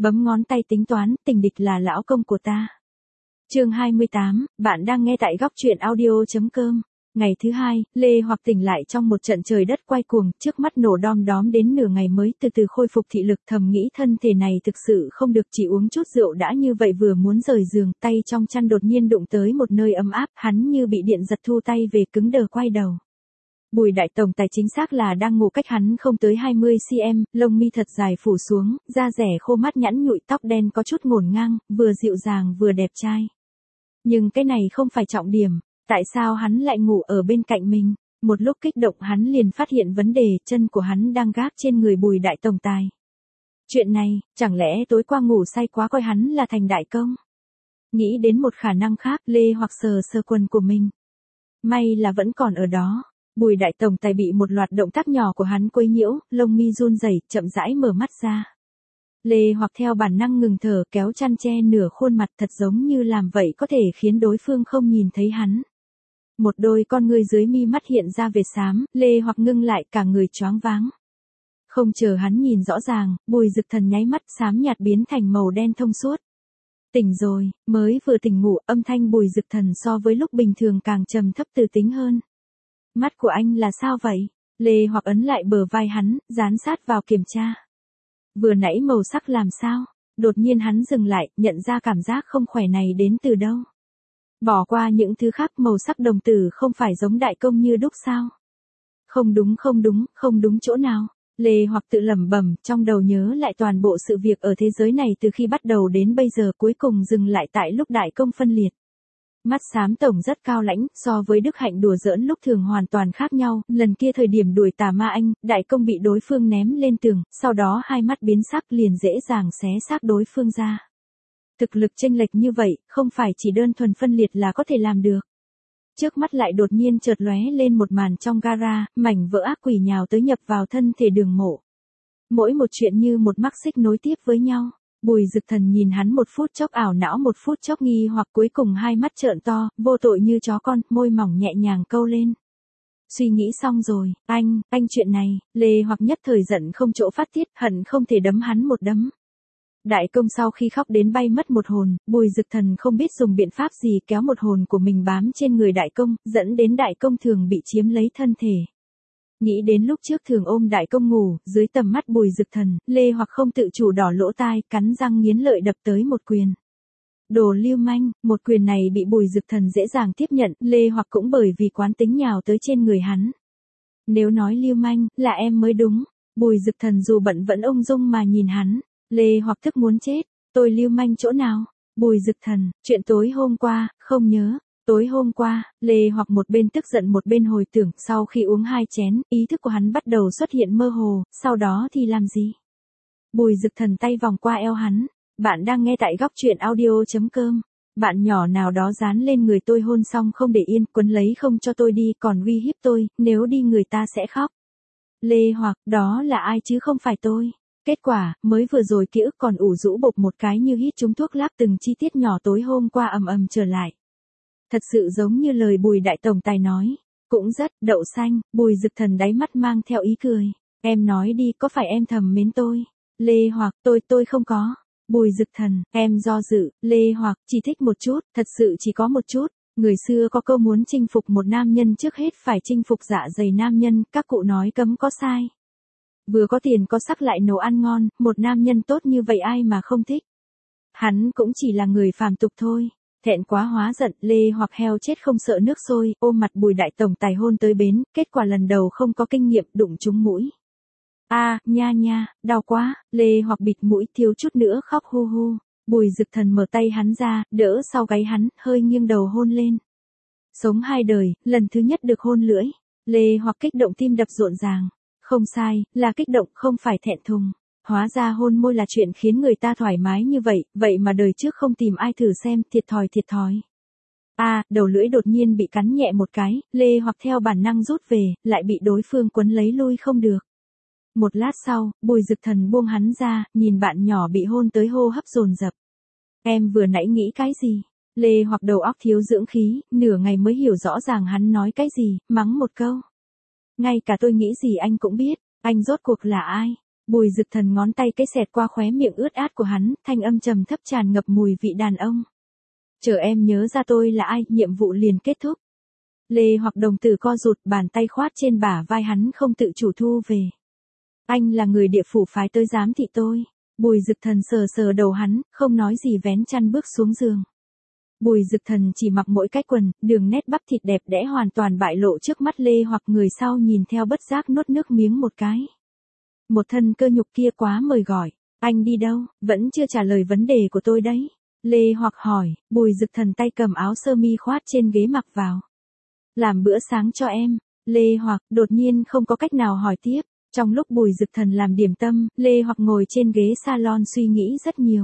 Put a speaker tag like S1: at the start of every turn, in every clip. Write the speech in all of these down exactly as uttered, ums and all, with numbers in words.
S1: bấm ngón tay tính toán, tình địch là lão công của ta. Chương hai mươi tám, bạn đang nghe tại góc truyện audio chấm com. Ngày thứ hai, Lê Hoặc tỉnh lại trong một trận trời đất quay cuồng, trước mắt nổ đom đóm đến nửa ngày mới từ từ khôi phục thị lực, thầm nghĩ thân thể này thực sự không được, chỉ uống chút rượu đã như vậy, vừa muốn rời giường, tay trong chăn đột nhiên đụng tới một nơi ấm áp, hắn như bị điện giật thu tay về, cứng đờ quay đầu. Bùi Đại Tổng Tài chính xác là đang ngủ cách hắn không tới hai mươi xăng-ti-mét, lông mi thật dài phủ xuống, da rẻ khô mát nhẵn nhụi, tóc đen có chút ngổn ngang, vừa dịu dàng vừa đẹp trai. Nhưng cái này không phải trọng điểm. Tại sao hắn lại ngủ ở bên cạnh mình? Một lúc kích động hắn liền phát hiện vấn đề, chân của hắn đang gác trên người Bùi Đại Tổng Tài. Chuyện này, chẳng lẽ tối qua ngủ say quá coi hắn là thành đại công? Nghĩ đến một khả năng khác, Lê Hoặc sờ sờ quần của mình. May là vẫn còn ở đó. Bùi Đại Tổng Tài bị một loạt động tác nhỏ của hắn quấy nhiễu, lông mi run rẩy, chậm rãi mở mắt ra. Lê Hoặc theo bản năng ngừng thở, kéo chăn che nửa khuôn mặt, thật giống như làm vậy có thể khiến đối phương không nhìn thấy hắn. Một đôi con ngươi dưới mi mắt hiện ra vệt xám, Lê Hoặc ngưng lại, cả người choáng váng. Không chờ hắn nhìn rõ ràng, Bùi Dực Thần nháy mắt, xám nhạt biến thành màu đen thông suốt. Tỉnh rồi, mới vừa tỉnh ngủ, âm thanh Bùi Dực Thần so với lúc bình thường càng trầm thấp từ tính hơn. Mắt của anh là sao vậy? Lê Hoặc ấn lại bờ vai hắn, dán sát vào kiểm tra. Vừa nãy màu sắc làm sao? Đột nhiên hắn dừng lại, nhận ra cảm giác không khỏe này đến từ đâu. Bỏ qua những thứ khác, màu sắc đồng tử không phải giống đại công như đúc sao? Không đúng không đúng, không đúng chỗ nào? Lê Hoặc tự lẩm bẩm, trong đầu nhớ lại toàn bộ sự việc ở thế giới này từ khi bắt đầu đến bây giờ, cuối cùng dừng lại tại lúc đại công phân liệt. Mắt xám tổng rất cao lãnh, so với Đức Hạnh đùa giỡn lúc thường hoàn toàn khác nhau, lần kia thời điểm đuổi tà ma anh, đại công bị đối phương ném lên tường, sau đó hai mắt biến sắc liền dễ dàng xé xác đối phương ra. Thực lực chênh lệch như vậy, không phải chỉ đơn thuần phân liệt là có thể làm được. Trước mắt lại đột nhiên chợt lóe lên một màn trong gara, mảnh vỡ ác quỷ nhào tới nhập vào thân thể Đường Mộ. Mỗi một chuyện như một mắc xích nối tiếp với nhau. Bùi Dực Thần nhìn hắn một phút chốc ảo não, một phút chốc nghi hoặc, cuối cùng hai mắt trợn to, vô tội như chó con, môi mỏng nhẹ nhàng câu lên. Suy nghĩ xong rồi, anh, anh chuyện này, Lê Hoặc nhất thời giận không chỗ phát tiết, hận không thể đấm hắn một đấm. Đại công sau khi khóc đến bay mất một hồn, Bùi Dực Thần không biết dùng biện pháp gì kéo một hồn của mình bám trên người đại công, dẫn đến đại công thường bị chiếm lấy thân thể. Nghĩ đến lúc trước thường ôm đại công ngủ, dưới tầm mắt Bùi Dực Thần, Lê Hoặc không tự chủ đỏ lỗ tai, cắn răng nghiến lợi đập tới một quyền. Đồ lưu manh, một quyền này bị Bùi Dực Thần dễ dàng tiếp nhận, Lê Hoặc cũng bởi vì quán tính nhào tới trên người hắn. Nếu nói lưu manh, là em mới đúng. Bùi Dực Thần dù bận vẫn ung dung mà nhìn hắn. Lê Hoặc tức muốn chết, tôi lưu manh chỗ nào? Bùi Dực Thần, chuyện tối hôm qua, không nhớ. Tối hôm qua, Lê Hoặc một bên tức giận một bên hồi tưởng, sau khi uống hai chén, ý thức của hắn bắt đầu xuất hiện mơ hồ, sau đó thì làm gì? Bùi Dực Thần tay vòng qua eo hắn, bạn đang nghe tại góc truyện audio chấm com. Bạn nhỏ nào đó dán lên người tôi hôn xong không để yên, quấn lấy không cho tôi đi, còn uy hiếp tôi, nếu đi người ta sẽ khóc. Lê Hoặc, đó là ai chứ không phải tôi. Kết quả, mới vừa rồi ký ức còn ủ rũ bột một cái như hít trúng thuốc lắc, từng chi tiết nhỏ tối hôm qua ầm ầm trở lại. Thật sự giống như lời Bùi Đại Tổng Tài nói. Cũng rất, đậu xanh, Bùi Dực Thần đáy mắt mang theo ý cười. Em nói đi, có phải em thầm mến tôi? Lê Hoặc, tôi, tôi không có. Bùi Dực Thần, em do dự, Lê Hoặc, chỉ thích một chút, thật sự chỉ có một chút. Người xưa có câu muốn chinh phục một nam nhân trước hết phải chinh phục dạ dày nam nhân, các cụ nói cấm có sai. Vừa có tiền có sắc lại nấu ăn ngon, một nam nhân tốt như vậy ai mà không thích. Hắn cũng chỉ là người phàm tục thôi. Thẹn quá hóa giận, Lê Hoặc heo chết không sợ nước sôi, ôm mặt Bùi Đại Tổng Tài hôn tới bến, kết quả lần đầu không có kinh nghiệm, đụng trúng mũi. A, à, nha nha, đau quá, Lê Hoặc bịt mũi thiếu chút nữa khóc hu hu. Bùi Dực Thần mở tay hắn ra, đỡ sau gáy hắn, hơi nghiêng đầu hôn lên. Sống hai đời, lần thứ nhất được hôn lưỡi. Lê Hoặc kích động, tim đập rộn ràng. Không sai, là kích động, không phải thẹn thùng. Hóa ra hôn môi là chuyện khiến người ta thoải mái như vậy, vậy mà đời trước không tìm ai thử xem, thiệt thòi thiệt thòi. A, à, đầu lưỡi đột nhiên bị cắn nhẹ một cái, Lê Hoặc theo bản năng rút về, lại bị đối phương quấn lấy lui không được. Một lát sau, Bùi Dực Thần buông hắn ra, nhìn bạn nhỏ bị hôn tới hô hấp dồn dập. Em vừa nãy nghĩ cái gì? Lê Hoặc đầu óc thiếu dưỡng khí, nửa ngày mới hiểu rõ ràng hắn nói cái gì, mắng một câu. Ngay cả tôi nghĩ gì anh cũng biết, anh rốt cuộc là ai? Bùi Dực Thần ngón tay cái xẹt qua khóe miệng ướt át của hắn, thanh âm trầm thấp tràn ngập mùi vị đàn ông. Chờ em nhớ ra tôi là ai, nhiệm vụ liền kết thúc. Lê Hoặc đồng tử co rụt, bàn tay khoát trên bả vai hắn không tự chủ thu về. Anh là người địa phủ phái tới giám thị tôi. Bùi Dực Thần sờ sờ đầu hắn, không nói gì vén chăn bước xuống giường. Bùi Dực Thần chỉ mặc mỗi cái quần, đường nét bắp thịt đẹp đẽ hoàn toàn bại lộ trước mắt Lê Hoặc, người sau nhìn theo bất giác nuốt nước miếng một cái. Một thân cơ nhục kia quá mời gọi. Anh đi đâu, vẫn chưa trả lời vấn đề của tôi đấy. Lê Hoặc hỏi. Bùi Dực Thần tay cầm áo sơ mi khoát trên ghế mặc vào. Làm bữa sáng cho em. Lê Hoặc đột nhiên không có cách nào hỏi tiếp. Trong lúc Bùi Dực Thần làm điểm tâm, Lê Hoặc ngồi trên ghế salon suy nghĩ rất nhiều.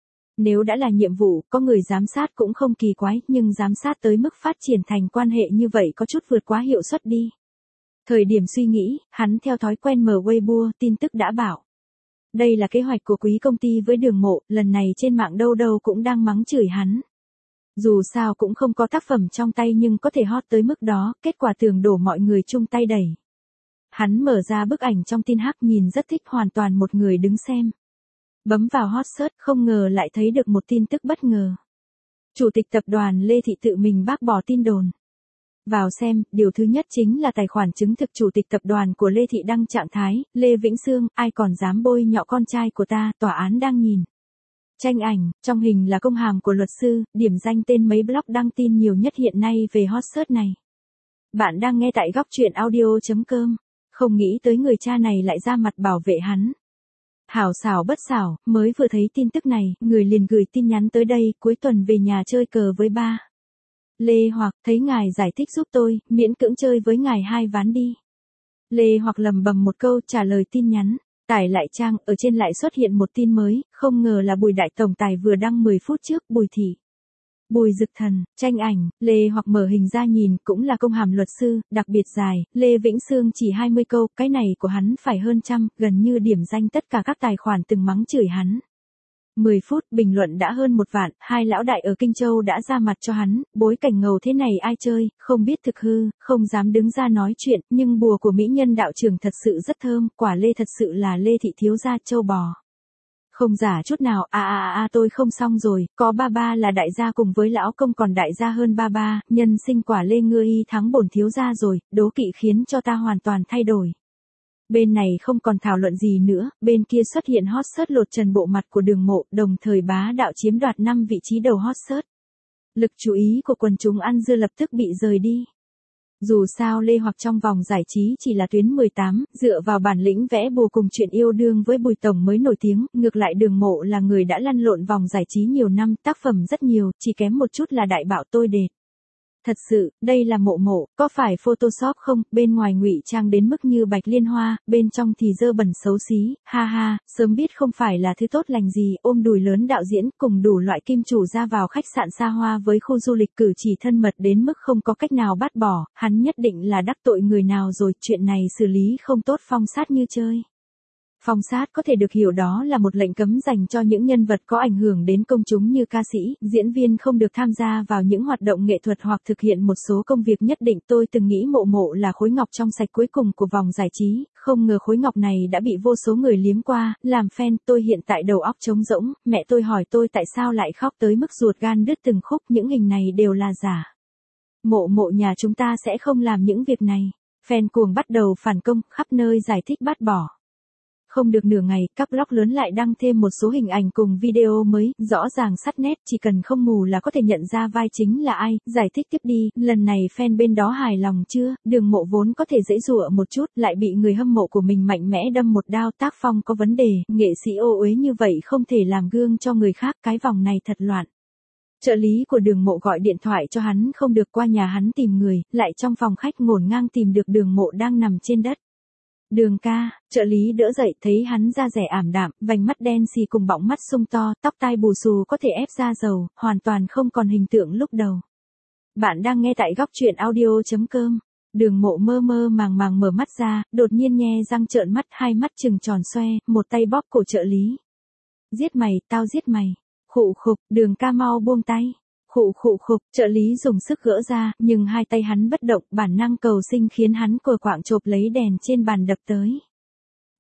S1: Nếu đã là nhiệm vụ, có người giám sát cũng không kỳ quái, nhưng giám sát tới mức phát triển thành quan hệ như vậy có chút vượt quá hiệu suất đi. Thời điểm suy nghĩ, hắn theo thói quen mở Weibo, tin tức đã bảo. Đây là kế hoạch của quý công ty với Đường Mộ, lần này trên mạng đâu đâu cũng đang mắng chửi hắn. Dù sao cũng không có tác phẩm trong tay nhưng có thể hot tới mức đó, kết quả tưởng đổ mọi người chung tay đẩy. Hắn mở ra bức ảnh trong tin hắc nhìn rất thích, hoàn toàn một người đứng xem. Bấm vào hot search, không ngờ lại thấy được một tin tức bất ngờ. Chủ tịch tập đoàn Lê Thị tự mình bác bỏ tin đồn. Vào xem, điều thứ nhất chính là tài khoản chứng thực chủ tịch tập đoàn của Lê Thị đăng trạng thái, Lê Vĩnh Sương, ai còn dám bôi nhọ con trai của ta, tòa án đang nhìn. Tranh ảnh, trong hình là công hàm của luật sư, điểm danh tên mấy blog đăng tin nhiều nhất hiện nay về hot search này. Bạn đang nghe tại góc truyện audio chấm com, không nghĩ tới người cha này lại ra mặt bảo vệ hắn. Hảo xảo bất xảo, mới vừa thấy tin tức này, người liền gửi tin nhắn tới đây, cuối tuần về nhà chơi cờ với ba. Lê Hoặc, thấy ngài giải thích giúp tôi, miễn cưỡng chơi với ngài hai ván đi. Lê Hoặc lầm bầm một câu trả lời tin nhắn. Tải lại trang, ở trên lại xuất hiện một tin mới, không ngờ là Bùi Đại Tổng Tài vừa đăng mười phút trước, Bùi Thị. Bùi Dực Thần, tranh ảnh, Lê Hoặc mở hình ra nhìn, cũng là công hàm luật sư, đặc biệt dài, Lê Vĩnh Sương chỉ hai mươi câu, cái này của hắn phải hơn trăm, gần như điểm danh tất cả các tài khoản từng mắng chửi hắn. mười phút, bình luận đã hơn một vạn, hai lão đại ở Kinh Châu đã ra mặt cho hắn, bối cảnh ngầu thế này ai chơi, không biết thực hư, không dám đứng ra nói chuyện, nhưng bùa của mỹ nhân đạo trưởng thật sự rất thơm, quả Lê thật sự là Lê Thị thiếu gia châu bò. Không giả chút nào, à à à tôi không xong rồi, có ba ba là đại gia cùng với lão công còn đại gia hơn ba ba, nhân sinh quả Lê ngươi y thắng bổn thiếu gia rồi, đố kỵ khiến cho ta hoàn toàn thay đổi. Bên này không còn thảo luận gì nữa, bên kia xuất hiện hot search lột trần bộ mặt của Đường Mộ, đồng thời bá đạo chiếm đoạt năm vị trí đầu hot search. Lực chú ý của quần chúng ăn dưa lập tức bị rời đi. Dù sao Lê Hoặc trong vòng giải trí chỉ là tuyến mười tám, dựa vào bản lĩnh vẽ bùa cùng chuyện yêu đương với Bùi Tổng mới nổi tiếng, ngược lại Đường Mộ là người đã lăn lộn vòng giải trí nhiều năm, tác phẩm rất nhiều, chỉ kém một chút là đại bạo tôi đệt. Thật sự, đây là Mộ Mộ, có phải Photoshop không, bên ngoài ngụy trang đến mức như bạch liên hoa, bên trong thì dơ bẩn xấu xí, ha ha, sớm biết không phải là thứ tốt lành gì, ôm đùi lớn đạo diễn, cùng đủ loại kim chủ ra vào khách sạn xa hoa với khu du lịch cử chỉ thân mật đến mức không có cách nào bắt bỏ, hắn nhất định là đắc tội người nào rồi, chuyện này xử lý không tốt phong sát như chơi. Phong sát có thể được hiểu đó là một lệnh cấm dành cho những nhân vật có ảnh hưởng đến công chúng như ca sĩ, diễn viên không được tham gia vào những hoạt động nghệ thuật hoặc thực hiện một số công việc nhất định. Tôi từng nghĩ Mộ Mộ là khối ngọc trong sạch cuối cùng của vòng giải trí, không ngờ khối ngọc này đã bị vô số người liếm qua, làm fan. Tôi hiện tại đầu óc trống rỗng, mẹ tôi hỏi tôi tại sao lại khóc tới mức ruột gan đứt từng khúc, những hình này đều là giả. Mộ Mộ nhà chúng ta sẽ không làm những việc này. Fan cuồng bắt đầu phản công, khắp nơi giải thích bác bỏ. Không được nửa ngày, các blog lớn lại đăng thêm một số hình ảnh cùng video mới, rõ ràng sắt nét, chỉ cần không mù là có thể nhận ra vai chính là ai, giải thích tiếp đi, lần này fan bên đó hài lòng chưa, Đường Mộ vốn có thể giãy giụa một chút, lại bị người hâm mộ của mình mạnh mẽ đâm một đao, tác phong có vấn đề, nghệ sĩ ô uế như vậy không thể làm gương cho người khác, cái vòng này thật loạn. Trợ lý của Đường Mộ gọi điện thoại cho hắn không được, qua nhà hắn tìm người, lại trong phòng khách ngổn ngang tìm được Đường Mộ đang nằm trên đất. Đường ca, trợ lý đỡ dậy, thấy hắn da dẻ ảm đạm, vành mắt đen xì cùng bọng mắt sung to, tóc tai bù xù có thể ép da dầu, hoàn toàn không còn hình tượng lúc đầu. Bạn đang nghe tại góc truyện audio chấm com. Đường Mộ mơ mơ màng màng mở mắt ra, đột nhiên nhe răng trợn mắt, hai mắt trừng tròn xoe, một tay bóp cổ trợ lý. Giết mày, tao giết mày. Khụ khục, Đường ca mau buông tay. Khụ khụ khục, trợ lý dùng sức gỡ ra, nhưng hai tay hắn bất động, bản năng cầu sinh khiến hắn cờ quạng chộp lấy đèn trên bàn đập tới.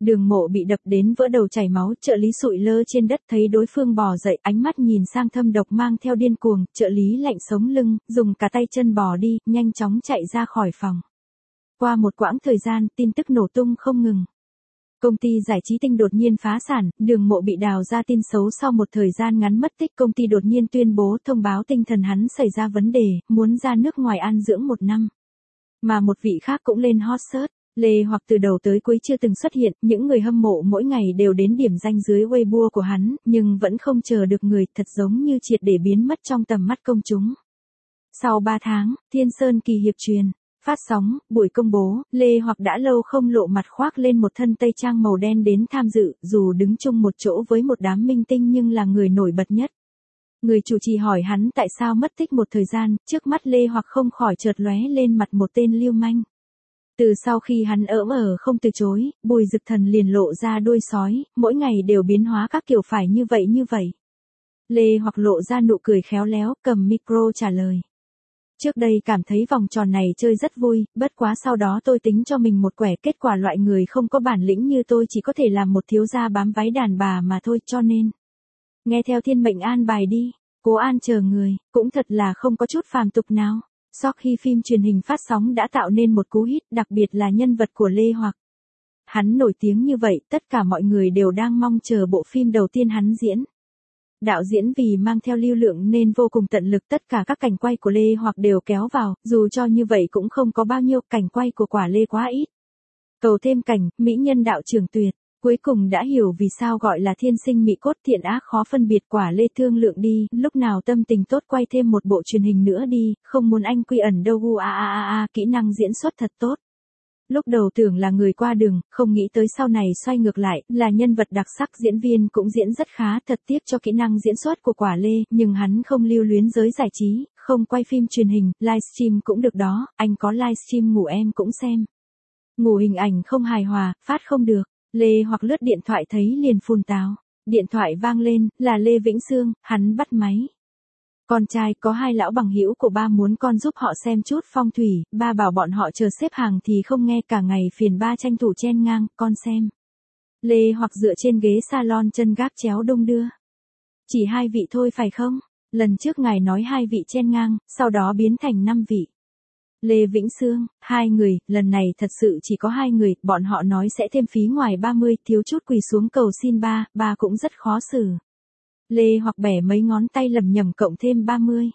S1: Đường Mộ bị đập đến vỡ đầu chảy máu, trợ lý sụi lơ trên đất thấy đối phương bò dậy, ánh mắt nhìn sang Thâm Độc mang theo điên cuồng, trợ lý lạnh sống lưng, dùng cả tay chân bò đi, nhanh chóng chạy ra khỏi phòng. Qua một quãng thời gian, tin tức nổ tung không ngừng. Công ty giải trí Tinh đột nhiên phá sản, Đường Mộ bị đào ra tin xấu sau một thời gian ngắn mất tích, công ty đột nhiên tuyên bố thông báo tinh thần hắn xảy ra vấn đề, muốn ra nước ngoài an dưỡng một năm. Mà một vị khác cũng lên hot search. Lê Hoặc từ đầu tới cuối chưa từng xuất hiện, những người hâm mộ mỗi ngày đều đến điểm danh dưới Weibo của hắn, nhưng vẫn không chờ được người, thật giống như triệt để biến mất trong tầm mắt công chúng. Sau ba tháng, Thiên Sơn kỳ hiệp truyền phát sóng, buổi công bố, Lê Hoặc đã lâu không lộ mặt, khoác lên một thân tây trang màu đen đến tham dự, dù đứng chung một chỗ với một đám minh tinh nhưng là người nổi bật nhất. Người chủ trì hỏi hắn tại sao mất tích một thời gian, trước mắt Lê Hoặc không khỏi chợt lóe lên mặt một tên lưu manh. Từ sau khi hắn ỡm ở không từ chối, Bùi Dực Thần liền lộ ra đuôi sói, mỗi ngày đều biến hóa các kiểu, phải như vậy như vậy. Lê Hoặc lộ ra nụ cười khéo léo, cầm micro trả lời. Trước đây cảm thấy vòng tròn này chơi rất vui, bất quá sau đó tôi tính cho mình một quẻ, kết quả loại người không có bản lĩnh như tôi chỉ có thể làm một thiếu gia bám váy đàn bà mà thôi, cho nên. Nghe theo thiên mệnh an bài đi, cố an chờ người, cũng thật là không có chút phàm tục nào. Sau khi phim truyền hình phát sóng đã tạo nên một cú hit, đặc biệt là nhân vật của Lê Hoặc. Hắn nổi tiếng như vậy, tất cả mọi người đều đang mong chờ bộ phim đầu tiên hắn diễn. Đạo diễn vì mang theo lưu lượng nên vô cùng tận lực, tất cả các cảnh quay của Lê Hoặc đều kéo vào, dù cho như vậy cũng không có bao nhiêu, cảnh quay của Quả Lê quá ít. Cầu thêm cảnh, mỹ nhân đạo trưởng tuyệt, cuối cùng đã hiểu vì sao gọi là thiên sinh mỹ cốt, thiện ác khó phân biệt. Quả Lê thương lượng đi, lúc nào tâm tình tốt quay thêm một bộ truyền hình nữa đi, không muốn anh quy ẩn đâu. U a a a a, kỹ năng diễn xuất thật tốt. Lúc đầu tưởng là người qua đường, không nghĩ tới sau này xoay ngược lại, là nhân vật đặc sắc, diễn viên cũng diễn rất khá, thật tiếc cho kỹ năng diễn xuất của Quả Lê, nhưng hắn không lưu luyến giới giải trí, không quay phim truyền hình, livestream cũng được đó, anh có livestream ngủ em cũng xem. Ngủ hình ảnh không hài hòa, phát không được. Lê Hoặc lướt điện thoại thấy liền phun táo. Điện thoại vang lên, là Lê Vĩnh Sương, hắn bắt máy. Con trai, có hai lão bằng hữu của ba muốn con giúp họ xem chút phong thủy, ba bảo bọn họ chờ xếp hàng thì không nghe, cả ngày phiền ba tranh thủ chen ngang, con xem. Lê Hoặc dựa trên ghế salon, chân gác chéo đung đưa. Chỉ hai vị thôi phải không? Lần trước ngài nói hai vị chen ngang, sau đó biến thành năm vị. Lê Vĩnh Sương, hai người, lần này thật sự chỉ có hai người, bọn họ nói sẽ thêm phí ngoài ba mươi, thiếu chút quỳ xuống cầu xin ba, ba cũng rất khó xử. Lê Hoặc bẻ mấy ngón tay lầm nhầm cộng thêm ba mươi.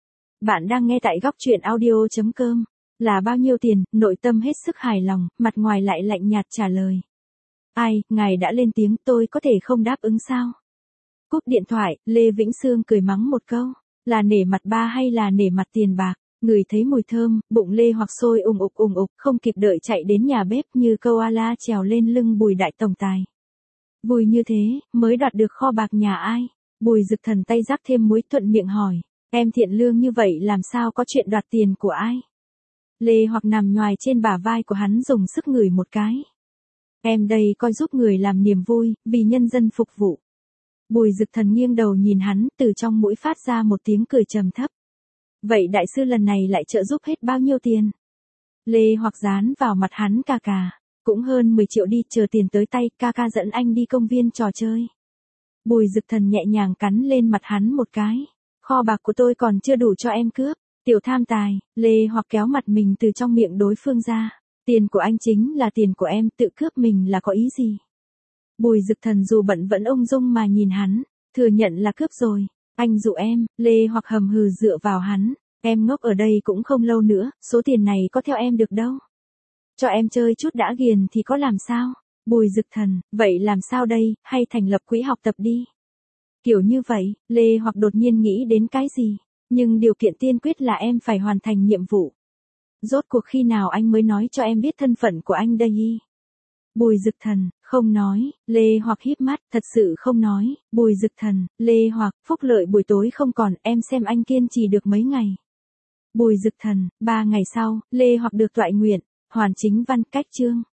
S1: Bạn đang nghe tại góc truyện audio chấm com. Là bao nhiêu tiền? Nội tâm hết sức hài lòng, mặt ngoài lại lạnh nhạt trả lời. Ai, ngài đã lên tiếng, tôi có thể không đáp ứng sao? Cúp điện thoại, Lê Vĩnh Sương cười mắng một câu. Là nể mặt ba hay là nể mặt tiền bạc? Người thấy mùi thơm, bụng Lê Hoặc sôi ùng ục ùng ục, không kịp đợi chạy đến nhà bếp như koala trèo lên lưng Bùi đại tổng tài. Vui như thế, mới đoạt được kho bạc nhà ai? Bùi Dực Thần tay rắc thêm muối, thuận miệng hỏi. Em thiện lương như vậy làm sao có chuyện đoạt tiền của ai? Lê Hoặc nằm nhoài trên bả vai của hắn, dùng sức ngửi một cái. Em đây coi giúp người làm niềm vui, vì nhân dân phục vụ. Bùi Dực Thần nghiêng đầu nhìn hắn, từ trong mũi phát ra một tiếng cười trầm thấp. Vậy đại sư lần này lại trợ giúp hết bao nhiêu tiền? Lê Hoặc dán vào mặt hắn, cà cà. Cũng hơn mười triệu đi, chờ tiền tới tay, ca ca dẫn anh đi công viên trò chơi. Bùi Dực Thần nhẹ nhàng cắn lên mặt hắn một cái. Kho bạc của tôi còn chưa đủ cho em cướp. Tiểu tham tài. Lê Hoặc kéo mặt mình từ trong miệng đối phương ra. Tiền của anh chính là tiền của em, tự cướp mình là có ý gì? Bùi Dực Thần dù bận vẫn ung dung mà nhìn hắn. Thừa nhận là cướp rồi. Anh dụ em. Lê Hoặc hầm hừ dựa vào hắn. Em ngốc ở đây cũng không lâu nữa, số tiền này có theo em được đâu. Cho em chơi chút đã ghiền thì có làm sao? Bùi Dực Thần, vậy làm sao đây, hay thành lập quỹ học tập đi. Kiểu như vậy, Lê Hoặc đột nhiên nghĩ đến cái gì, nhưng điều kiện tiên quyết là em phải hoàn thành nhiệm vụ. Rốt cuộc khi nào anh mới nói cho em biết thân phận của anh đây? Bùi Dực Thần, không nói. Lê Hoặc híp mắt, thật sự không nói. Bùi Dực Thần, Lê Hoặc, phúc lợi buổi tối không còn, em xem anh kiên trì được mấy ngày. Bùi Dực Thần, ba ngày sau, Lê Hoặc được toại nguyện, hoàn chính văn cách chương.